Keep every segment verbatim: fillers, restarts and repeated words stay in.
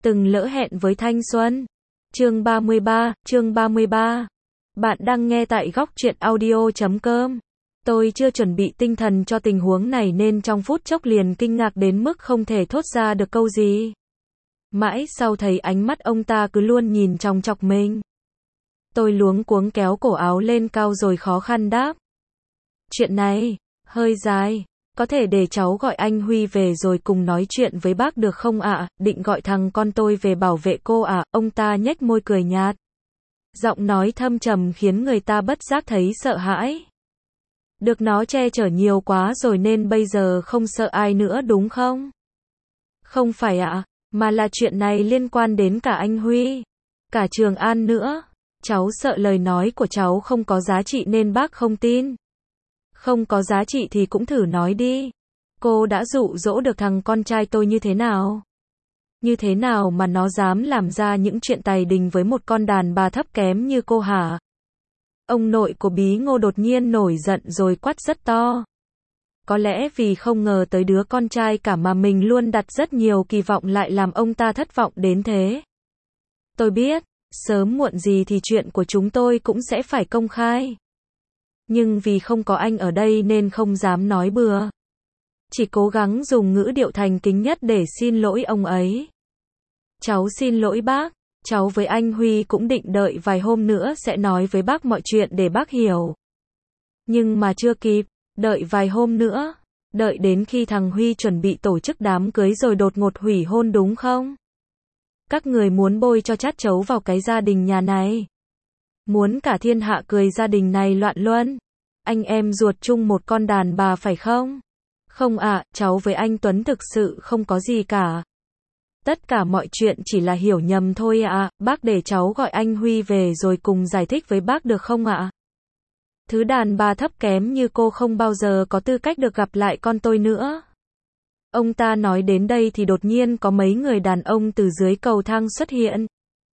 Từng lỡ hẹn với thanh xuân. Chương ba mươi ba, chương ba mươi ba. Bạn đang nghe tại góc truyện audio chấm com. Tôi chưa chuẩn bị tinh thần cho tình huống này nên trong phút chốc liền kinh ngạc đến mức không thể thốt ra được câu gì. Mãi sau thấy ánh mắt ông ta cứ luôn nhìn chòng chọc mình. Tôi luống cuống kéo cổ áo lên cao rồi khó khăn đáp. Chuyện này, hơi dài. Có thể để cháu gọi anh Huy về rồi cùng nói chuyện với bác được không ạ? Định gọi thằng con tôi về bảo vệ cô à? Ông ta nhếch môi cười nhạt. Giọng nói thâm trầm khiến người ta bất giác thấy sợ hãi. Được nó che chở nhiều quá rồi nên bây giờ không sợ ai nữa đúng không? Không phải ạ, mà là chuyện này liên quan đến cả anh Huy, cả Trường An nữa. Cháu sợ lời nói của cháu không có giá trị nên bác không tin. Không có giá trị thì cũng thử nói đi. Cô đã dụ dỗ được thằng con trai tôi như thế nào? Như thế nào mà nó dám làm ra những chuyện tày đình với một con đàn bà thấp kém như cô hả? Ông nội của Bí Ngô đột nhiên nổi giận rồi quát rất to. Có lẽ vì không ngờ tới đứa con trai cả mà mình luôn đặt rất nhiều kỳ vọng lại làm ông ta thất vọng đến thế. Tôi biết, sớm muộn gì thì chuyện của chúng tôi cũng sẽ phải công khai. Nhưng vì không có anh ở đây nên không dám nói bừa. Chỉ cố gắng dùng ngữ điệu thành kính nhất để xin lỗi ông ấy. Cháu xin lỗi bác, cháu với anh Huy cũng định đợi vài hôm nữa sẽ nói với bác mọi chuyện để bác hiểu. Nhưng mà chưa kịp, đợi vài hôm nữa, đợi đến khi thằng Huy chuẩn bị tổ chức đám cưới rồi đột ngột hủy hôn đúng không? Các người muốn bôi cho chát chấu vào cái gia đình nhà này. Muốn cả thiên hạ cười gia đình này loạn luân. Anh em ruột chung một con đàn bà phải không? Không ạ, à, cháu với anh Tuấn thực sự không có gì cả. Tất cả mọi chuyện chỉ là hiểu nhầm thôi ạ, à. Bác để cháu gọi anh Huy về rồi cùng giải thích với bác được không ạ? À? Thứ đàn bà thấp kém như cô không bao giờ có tư cách được gặp lại con tôi nữa. Ông ta nói đến đây thì đột nhiên có mấy người đàn ông từ dưới cầu thang xuất hiện.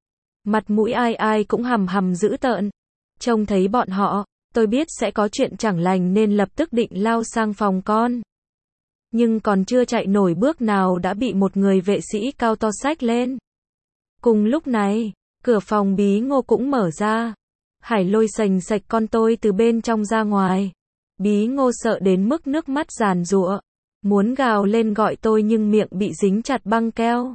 Mặt mũi ai ai cũng hầm hầm dữ tợn. Trông thấy bọn họ, tôi biết sẽ có chuyện chẳng lành nên lập tức định lao sang phòng con. Nhưng còn chưa chạy nổi bước nào đã bị một người vệ sĩ cao to xách lên. Cùng lúc này, cửa phòng Bí Ngô cũng mở ra. Hải lôi sành sạch con tôi từ bên trong ra ngoài. Bí Ngô sợ đến mức nước mắt giàn giụa. Muốn gào lên gọi tôi nhưng miệng bị dính chặt băng keo.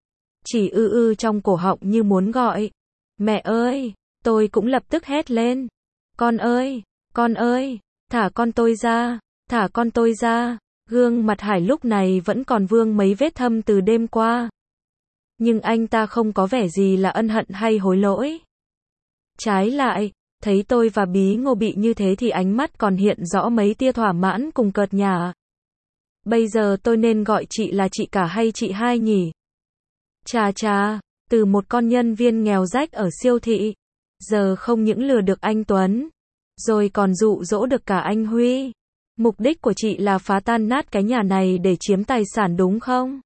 Chỉ ư ư trong cổ họng như muốn gọi. Mẹ ơi, tôi cũng lập tức hét lên. Con ơi, con ơi, thả con tôi ra, thả con tôi ra. Gương mặt Hải lúc này vẫn còn vương mấy vết thâm từ đêm qua. Nhưng anh ta không có vẻ gì là ân hận hay hối lỗi. Trái lại, thấy tôi và Bí Ngô bị như thế thì ánh mắt còn hiện rõ mấy tia thỏa mãn cùng cợt nhả. Bây giờ tôi nên gọi chị là chị cả hay chị hai nhỉ? Chà chà, từ một con nhân viên nghèo rách ở siêu thị, giờ không những lừa được anh Tuấn, rồi còn dụ dỗ được cả anh Huy. Mục đích của chị là phá tan nát cái nhà này để chiếm tài sản đúng không?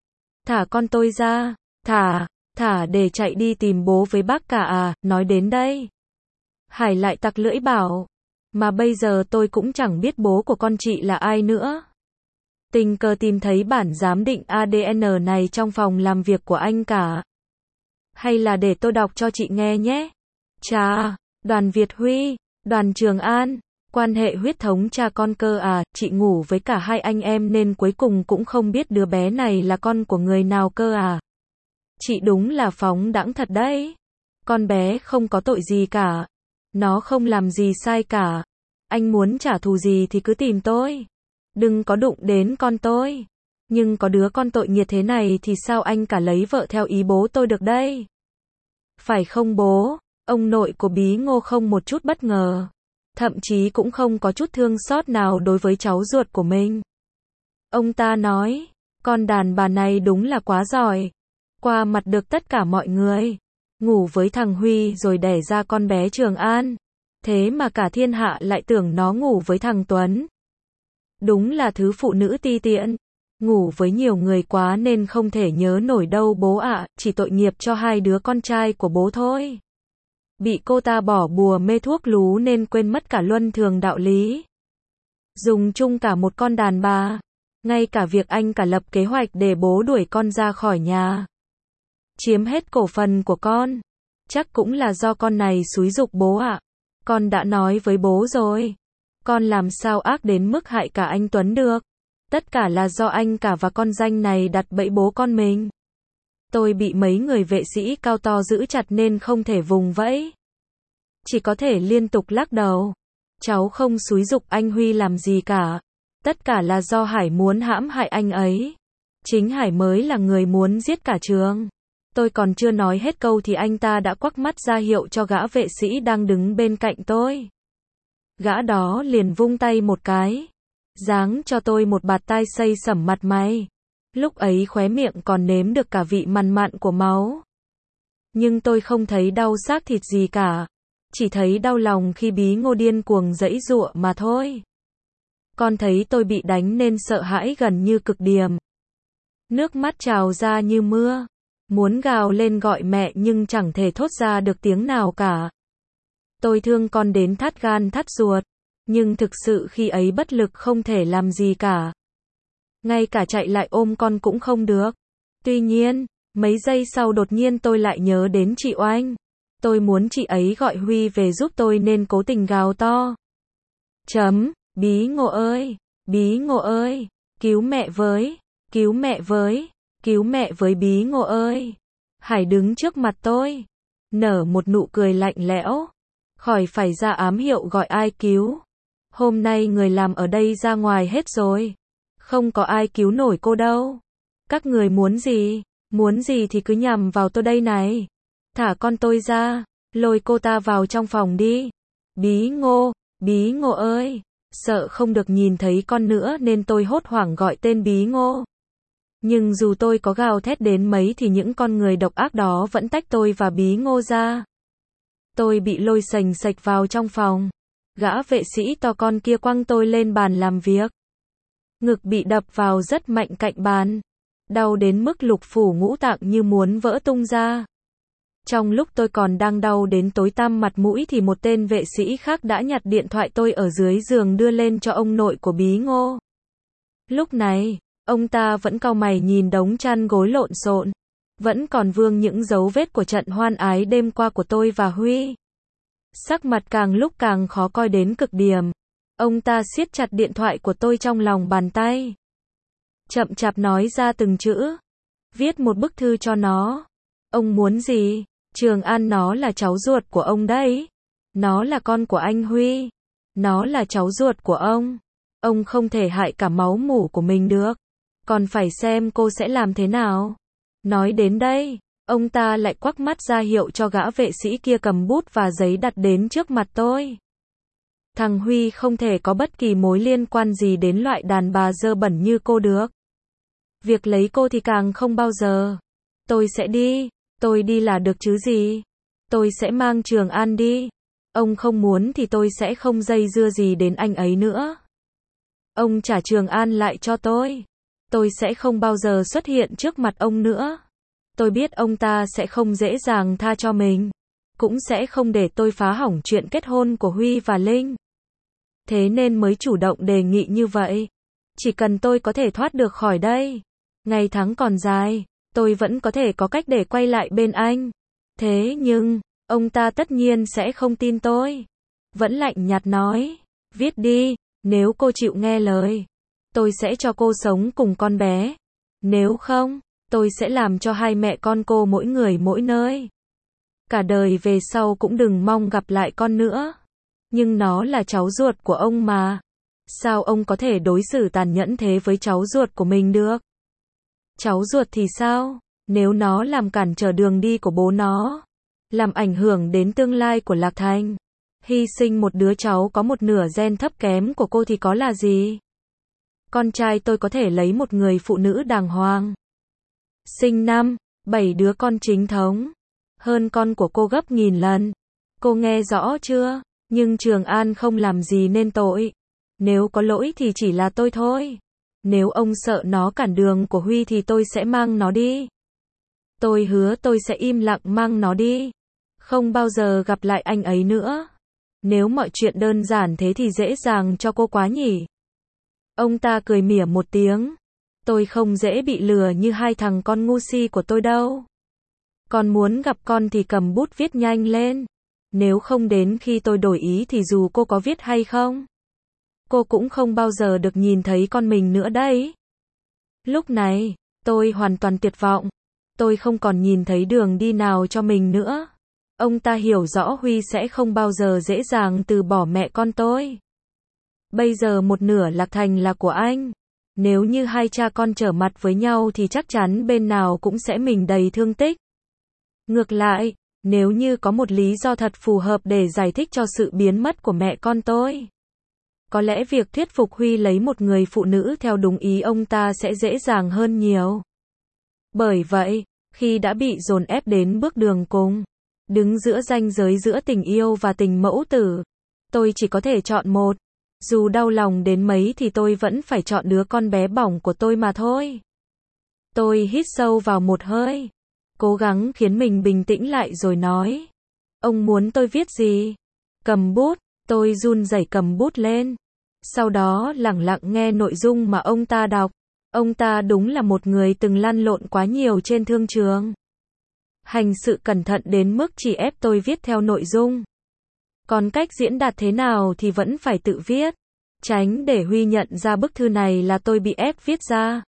Thả con tôi ra, thả, thả để chạy đi tìm bố với bác cả à, nói đến đây. Hải lại tặc lưỡi bảo, mà bây giờ tôi cũng chẳng biết bố của con chị là ai nữa. Tình cờ tìm thấy bản giám định a đê en này trong phòng làm việc của anh cả. Hay là để tôi đọc cho chị nghe nhé. Chà, Đoàn Việt Huy, Đoàn Trường An, quan hệ huyết thống cha con cơ à, chị ngủ với cả hai anh em nên cuối cùng cũng không biết đứa bé này là con của người nào cơ à. Chị đúng là phóng đãng thật đấy. Con bé không có tội gì cả. Nó không làm gì sai cả. Anh muốn trả thù gì thì cứ tìm tôi. Đừng có đụng đến con tôi. Nhưng có đứa con tội nghiệp thế này thì sao anh cả lấy vợ theo ý bố tôi được đây? Phải không bố? Ông nội của Bí Ngô không một chút bất ngờ. Thậm chí cũng không có chút thương xót nào đối với cháu ruột của mình. Ông ta nói, con đàn bà này đúng là quá giỏi. Qua mặt được tất cả mọi người. Ngủ với thằng Huy rồi đẻ ra con bé Trường An. Thế mà cả thiên hạ lại tưởng nó ngủ với thằng Tuấn. Đúng là thứ phụ nữ ti tiện. Ngủ với nhiều người quá nên không thể nhớ nổi đâu bố ạ, chỉ tội nghiệp cho hai đứa con trai của bố thôi. Bị cô ta bỏ bùa mê thuốc lú nên quên mất cả luân thường đạo lý. Dùng chung cả một con đàn bà. Ngay cả việc anh cả lập kế hoạch để bố đuổi con ra khỏi nhà. chiếm hết cổ phần của con. Chắc cũng là do con này xúi giục bố ạ. Con đã nói với bố rồi. Con làm sao ác đến mức hại cả anh Tuấn được. Tất cả là do anh cả và con danh này đặt bẫy bố con mình. Tôi bị mấy người vệ sĩ cao to giữ chặt nên không thể vùng vẫy. Chỉ có thể liên tục lắc đầu. Cháu không xúi giục anh Huy làm gì cả. Tất cả là do Hải muốn hãm hại anh ấy. Chính Hải mới là người muốn giết cả trường. Tôi còn chưa nói hết câu thì anh ta đã quắc mắt ra hiệu cho gã vệ sĩ đang đứng bên cạnh tôi. Gã đó liền vung tay một cái. Giáng cho tôi một bạt tai xây sẩm mặt mày. Lúc ấy khóe miệng còn nếm được cả vị mằn mặn của máu. Nhưng tôi không thấy đau xác thịt gì cả. Chỉ thấy đau lòng khi Bí Ngô điên cuồng giãy giụa mà thôi. Con thấy tôi bị đánh nên sợ hãi gần như cực điểm. Nước mắt trào ra như mưa. Muốn gào lên gọi mẹ nhưng chẳng thể thốt ra được tiếng nào cả. Tôi thương con đến thắt gan thắt ruột. Nhưng thực sự khi ấy bất lực không thể làm gì cả. Ngay cả chạy lại ôm con cũng không được. Tuy nhiên, mấy giây sau đột nhiên tôi lại nhớ đến chị Oanh. Tôi muốn chị ấy gọi Huy về giúp tôi nên cố tình gào to. Chấm, Bí Ngô ơi, Bí Ngô ơi, cứu mẹ với, cứu mẹ với, cứu mẹ với Bí Ngô ơi. Hải đứng trước mặt tôi, nở một nụ cười lạnh lẽo. Khỏi phải ra ám hiệu gọi ai cứu. Hôm nay người làm ở đây ra ngoài hết rồi. Không có ai cứu nổi cô đâu. Các người muốn gì? Muốn gì thì cứ nhằm vào tôi đây này. Thả con tôi ra. Lôi cô ta vào trong phòng đi. Bí Ngô, Bí Ngô ơi. Sợ không được nhìn thấy con nữa nên tôi hốt hoảng gọi tên Bí Ngô. Nhưng dù tôi có gào thét đến mấy thì những con người độc ác đó vẫn tách tôi và Bí Ngô ra. Tôi bị lôi sành sạch vào trong phòng. Gã vệ sĩ to con kia quăng tôi lên bàn làm việc. Ngực bị đập vào rất mạnh cạnh bàn. Đau đến mức lục phủ ngũ tạng như muốn vỡ tung ra. Trong lúc tôi còn đang đau đến tối tăm mặt mũi thì một tên vệ sĩ khác đã nhặt điện thoại tôi ở dưới giường đưa lên cho ông nội của Bí Ngô. Lúc này, ông ta vẫn cau mày nhìn đống chăn gối lộn xộn. Vẫn còn vương những dấu vết của trận hoan ái đêm qua của tôi và Huy. Sắc mặt càng lúc càng khó coi đến cực điểm. Ông ta siết chặt điện thoại của tôi trong lòng bàn tay. Chậm chạp nói ra từng chữ. Viết một bức thư cho nó. Ông muốn gì? Trường An nó là cháu ruột của ông đấy. Nó là con của anh Huy. Nó là cháu ruột của ông. Ông không thể hại cả máu mủ của mình được. Còn phải xem cô sẽ làm thế nào. Nói đến đây, ông ta lại quắc mắt ra hiệu cho gã vệ sĩ kia cầm bút và giấy đặt đến trước mặt tôi. Thằng Huy không thể có bất kỳ mối liên quan gì đến loại đàn bà dơ bẩn như cô được. Việc lấy cô thì càng không bao giờ. Tôi sẽ đi, tôi đi là được chứ gì. Tôi sẽ mang Trường An đi. Ông không muốn thì tôi sẽ không dây dưa gì đến anh ấy nữa. Ông trả Trường An lại cho tôi. Tôi sẽ không bao giờ xuất hiện trước mặt ông nữa. Tôi biết ông ta sẽ không dễ dàng tha cho mình. Cũng sẽ không để tôi phá hỏng chuyện kết hôn của Huy và Linh. Thế nên mới chủ động đề nghị như vậy. Chỉ cần tôi có thể thoát được khỏi đây. Ngày tháng còn dài. Tôi vẫn có thể có cách để quay lại bên anh. Thế nhưng, ông ta tất nhiên sẽ không tin tôi. Vẫn lạnh nhạt nói. Viết đi, nếu cô chịu nghe lời. Tôi sẽ cho cô sống cùng con bé. Nếu không, tôi sẽ làm cho hai mẹ con cô mỗi người mỗi nơi. Cả đời về sau cũng đừng mong gặp lại con nữa. Nhưng nó là cháu ruột của ông mà. Sao ông có thể đối xử tàn nhẫn thế với cháu ruột của mình được? Cháu ruột thì sao? Nếu nó làm cản trở đường đi của bố nó, làm ảnh hưởng đến tương lai của Lạc Thành, hy sinh một đứa cháu có một nửa gen thấp kém của cô thì có là gì? Con trai tôi có thể lấy một người phụ nữ đàng hoàng. Sinh năm, bảy đứa con chính thống. Hơn con của cô gấp nghìn lần. Cô nghe rõ chưa? Nhưng Trường An không làm gì nên tội. Nếu có lỗi thì chỉ là tôi thôi. Nếu ông sợ nó cản đường của Huy thì tôi sẽ mang nó đi. Tôi hứa tôi sẽ im lặng mang nó đi. Không bao giờ gặp lại anh ấy nữa. Nếu mọi chuyện đơn giản thế thì dễ dàng cho cô quá nhỉ. Ông ta cười mỉa một tiếng. Tôi không dễ bị lừa như hai thằng con ngu si của tôi đâu. Con muốn gặp con thì cầm bút viết nhanh lên. Nếu không đến khi tôi đổi ý thì dù cô có viết hay không, cô cũng không bao giờ được nhìn thấy con mình nữa đấy. Lúc này, tôi hoàn toàn tuyệt vọng. Tôi không còn nhìn thấy đường đi nào cho mình nữa. Ông ta hiểu rõ Huy sẽ không bao giờ dễ dàng từ bỏ mẹ con tôi. Bây giờ một nửa Lạc Thành là của anh. Nếu như hai cha con trở mặt với nhau thì chắc chắn bên nào cũng sẽ mình đầy thương tích. Ngược lại, nếu như có một lý do thật phù hợp để giải thích cho sự biến mất của mẹ con tôi, có lẽ việc thuyết phục Huy lấy một người phụ nữ theo đúng ý ông ta sẽ dễ dàng hơn nhiều. Bởi vậy, khi đã bị dồn ép đến bước đường cùng, đứng giữa ranh giới giữa tình yêu và tình mẫu tử, tôi chỉ có thể chọn một. Dù đau lòng đến mấy thì tôi vẫn phải chọn đứa con bé bỏng của tôi mà thôi. Tôi hít sâu vào một hơi, cố gắng khiến mình bình tĩnh lại rồi nói. Ông muốn tôi viết gì? Cầm bút, tôi run rẩy cầm bút lên. Sau đó lẳng lặng nghe nội dung mà ông ta đọc. Ông ta đúng là một người từng lăn lộn quá nhiều trên thương trường. Hành sự cẩn thận đến mức chỉ ép tôi viết theo nội dung. Còn cách diễn đạt thế nào thì vẫn phải tự viết. Tránh để Huy nhận ra bức thư này là tôi bị ép viết ra.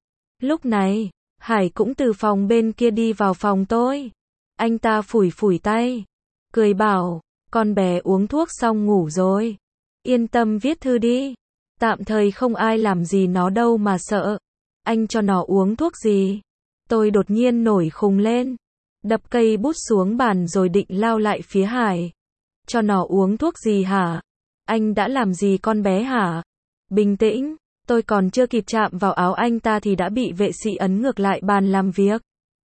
Lúc này, Hải cũng từ phòng bên kia đi vào phòng tôi. Anh ta phủi phủi tay, cười bảo, con bé uống thuốc xong ngủ rồi. Yên tâm viết thư đi. Tạm thời không ai làm gì nó đâu mà sợ. Anh cho nó uống thuốc gì? Tôi đột nhiên nổi khùng lên. Đập cây bút xuống bàn rồi định lao lại phía Hải. Cho nó uống thuốc gì hả? Anh đã làm gì con bé hả? Bình tĩnh, tôi còn chưa kịp chạm vào áo anh ta thì đã bị vệ sĩ ấn ngược lại bàn làm việc.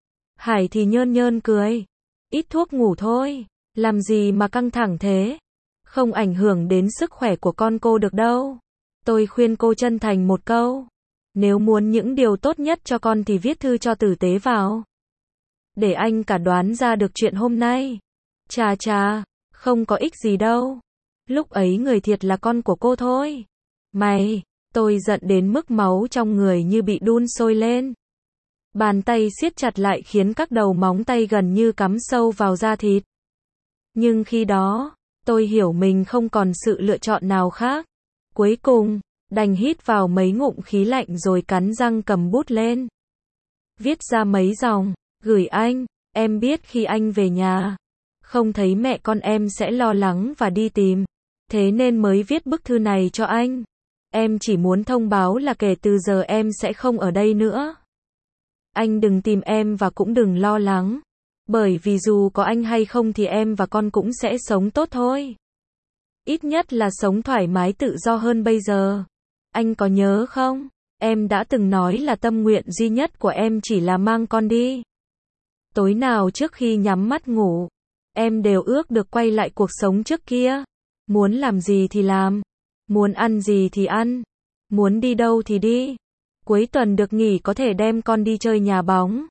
Hải thì nhơn nhơn cười. Ít thuốc ngủ thôi, làm gì mà căng thẳng thế? Không ảnh hưởng đến sức khỏe của con cô được đâu. Tôi khuyên cô chân thành một câu. Nếu muốn những điều tốt nhất cho con thì viết thư cho tử tế vào. Để anh cả đoán ra được chuyện hôm nay. Chà chà, không có ích gì đâu. Lúc ấy người thiệt là con của cô thôi. Mày, tôi giận đến mức máu trong người như bị đun sôi lên. Bàn tay siết chặt lại khiến các đầu móng tay gần như cắm sâu vào da thịt. Nhưng khi đó, tôi hiểu mình không còn sự lựa chọn nào khác. Cuối cùng, đành hít vào mấy ngụm khí lạnh rồi cắn răng cầm bút lên. Viết ra mấy dòng, gửi anh, em biết khi anh về nhà, không thấy mẹ con em sẽ lo lắng và đi tìm. Thế nên mới viết bức thư này cho anh. Em chỉ muốn thông báo là kể từ giờ em sẽ không ở đây nữa. Anh đừng tìm em và cũng đừng lo lắng. Bởi vì dù có anh hay không thì em và con cũng sẽ sống tốt thôi. Ít nhất là sống thoải mái tự do hơn bây giờ. Anh có nhớ không? Em đã từng nói là tâm nguyện duy nhất của em chỉ là mang con đi. Tối nào trước khi nhắm mắt ngủ, em đều ước được quay lại cuộc sống trước kia. Muốn làm gì thì làm. Muốn ăn gì thì ăn. Muốn đi đâu thì đi. Cuối tuần được nghỉ có thể đem con đi chơi nhà bóng.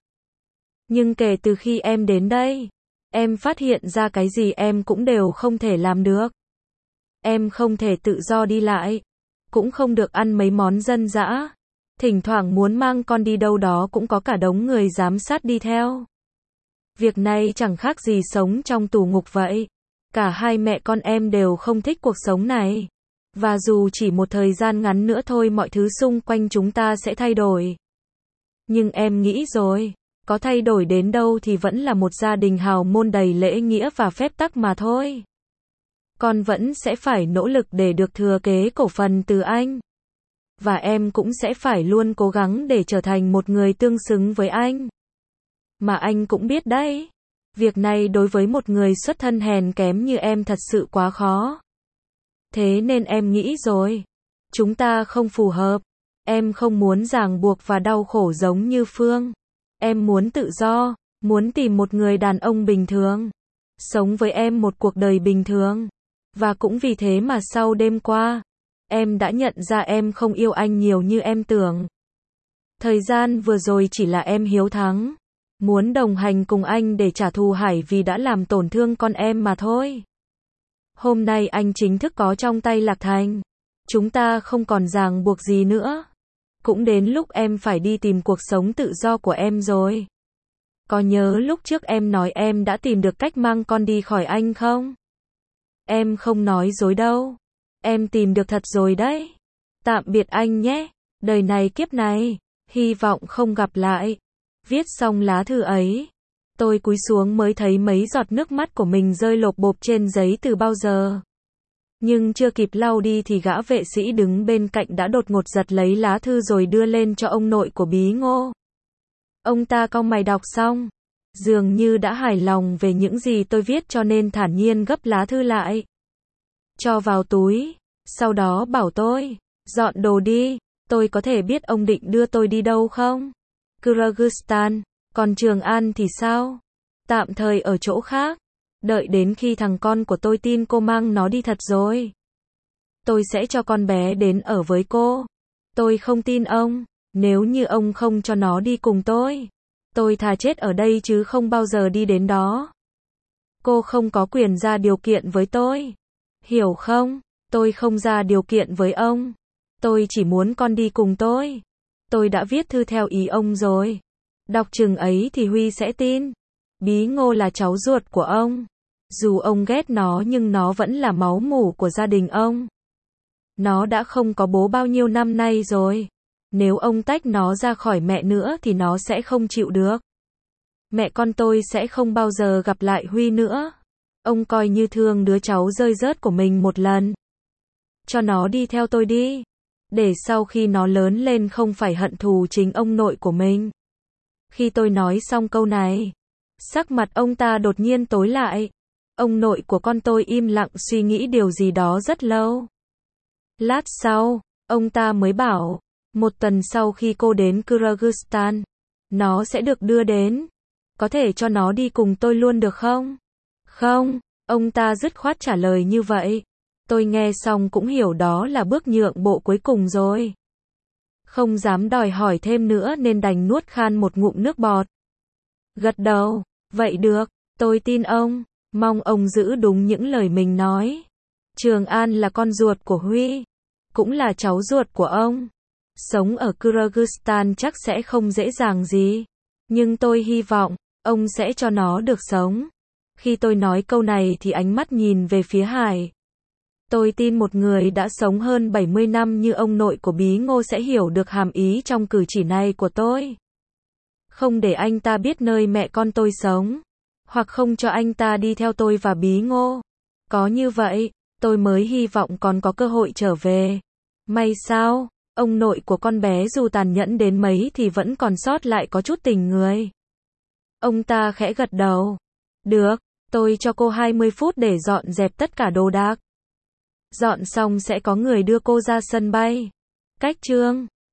Nhưng kể từ khi em đến đây, em phát hiện ra cái gì em cũng đều không thể làm được. Em không thể tự do đi lại. Cũng không được ăn mấy món dân dã. Thỉnh thoảng muốn mang con đi đâu đó cũng có cả đống người giám sát đi theo. Việc này chẳng khác gì sống trong tù ngục vậy. Cả hai mẹ con em đều không thích cuộc sống này. Và dù chỉ một thời gian ngắn nữa thôi mọi thứ xung quanh chúng ta sẽ thay đổi. Nhưng em nghĩ rồi, có thay đổi đến đâu thì vẫn là một gia đình hào môn đầy lễ nghĩa và phép tắc mà thôi. Con vẫn sẽ phải nỗ lực để được thừa kế cổ phần từ anh. Và em cũng sẽ phải luôn cố gắng để trở thành một người tương xứng với anh. Mà anh cũng biết đấy, việc này đối với một người xuất thân hèn kém như em thật sự quá khó. Thế nên em nghĩ rồi, chúng ta không phù hợp. Em không muốn ràng buộc và đau khổ giống như Phương. Em muốn tự do, muốn tìm một người đàn ông bình thường, sống với em một cuộc đời bình thường. Và cũng vì thế mà sau đêm qua, em đã nhận ra em không yêu anh nhiều như em tưởng. Thời gian vừa rồi chỉ là em hiếu thắng, muốn đồng hành cùng anh để trả thù Hải vì đã làm tổn thương con em mà thôi. Hôm nay anh chính thức có trong tay Lạc Thành. Chúng ta không còn ràng buộc gì nữa. Cũng đến lúc em phải đi tìm cuộc sống tự do của em rồi. Có nhớ lúc trước em nói em đã tìm được cách mang con đi khỏi anh không? Em không nói dối đâu. Em tìm được thật rồi đấy. Tạm biệt anh nhé. Đời này kiếp này, hy vọng không gặp lại. Viết xong lá thư ấy, tôi cúi xuống mới thấy mấy giọt nước mắt của mình rơi lộp bộp trên giấy từ bao giờ. Nhưng chưa kịp lau đi thì gã vệ sĩ đứng bên cạnh đã đột ngột giật lấy lá thư rồi đưa lên cho ông nội của Bí Ngô. Ông ta cau mày đọc xong, dường như đã hài lòng về những gì tôi viết cho nên thản nhiên gấp lá thư lại, cho vào túi, sau đó bảo tôi, dọn đồ đi, tôi có thể biết ông định đưa tôi đi đâu không? Kyrgyzstan, còn Trường An thì sao? Tạm thời ở chỗ khác, đợi đến khi thằng con của tôi tin cô mang nó đi thật rồi. Tôi sẽ cho con bé đến ở với cô. Tôi không tin ông, nếu như ông không cho nó đi cùng tôi, tôi thà chết ở đây chứ không bao giờ đi đến đó. Cô không có quyền ra điều kiện với tôi. Hiểu không? Tôi không ra điều kiện với ông. Tôi chỉ muốn con đi cùng tôi. Tôi đã viết thư theo ý ông rồi. Đọc chừng ấy thì Huy sẽ tin. Bí Ngô là cháu ruột của ông. Dù ông ghét nó nhưng nó vẫn là máu mủ của gia đình ông. Nó đã không có bố bao nhiêu năm nay rồi. Nếu ông tách nó ra khỏi mẹ nữa thì nó sẽ không chịu được. Mẹ con tôi sẽ không bao giờ gặp lại Huy nữa. Ông coi như thương đứa cháu rơi rớt của mình một lần. Cho nó đi theo tôi đi. Để sau khi nó lớn lên không phải hận thù chính ông nội của mình. Khi tôi nói xong câu này, sắc mặt ông ta đột nhiên tối lại. Ông nội của con tôi im lặng suy nghĩ điều gì đó rất lâu. Lát sau, ông ta mới bảo, một tuần sau khi cô đến Kyrgyzstan, nó sẽ được đưa đến. Có thể cho nó đi cùng tôi luôn được không? Không, ông ta dứt khoát trả lời như vậy. Tôi nghe xong cũng hiểu đó là bước nhượng bộ cuối cùng rồi. Không dám đòi hỏi thêm nữa nên đành nuốt khan một ngụm nước bọt. Gật đầu, vậy được, tôi tin ông, mong ông giữ đúng những lời mình nói. Trường An là con ruột của Huy, cũng là cháu ruột của ông. Sống ở Kyrgyzstan chắc sẽ không dễ dàng gì, nhưng tôi hy vọng ông sẽ cho nó được sống. Khi tôi nói câu này thì ánh mắt nhìn về phía Hải. Tôi tin một người đã sống hơn bảy mươi năm như ông nội của Bí Ngô sẽ hiểu được hàm ý trong cử chỉ này của tôi. Không để anh ta biết nơi mẹ con tôi sống, hoặc không cho anh ta đi theo tôi và Bí Ngô. Có như vậy, tôi mới hy vọng còn có cơ hội trở về. May sao, ông nội của con bé dù tàn nhẫn đến mấy thì vẫn còn sót lại có chút tình người. Ông ta khẽ gật đầu. Được, tôi cho cô hai mươi phút để dọn dẹp tất cả đồ đạc. Dọn xong sẽ có người đưa cô ra sân bay. Cách chương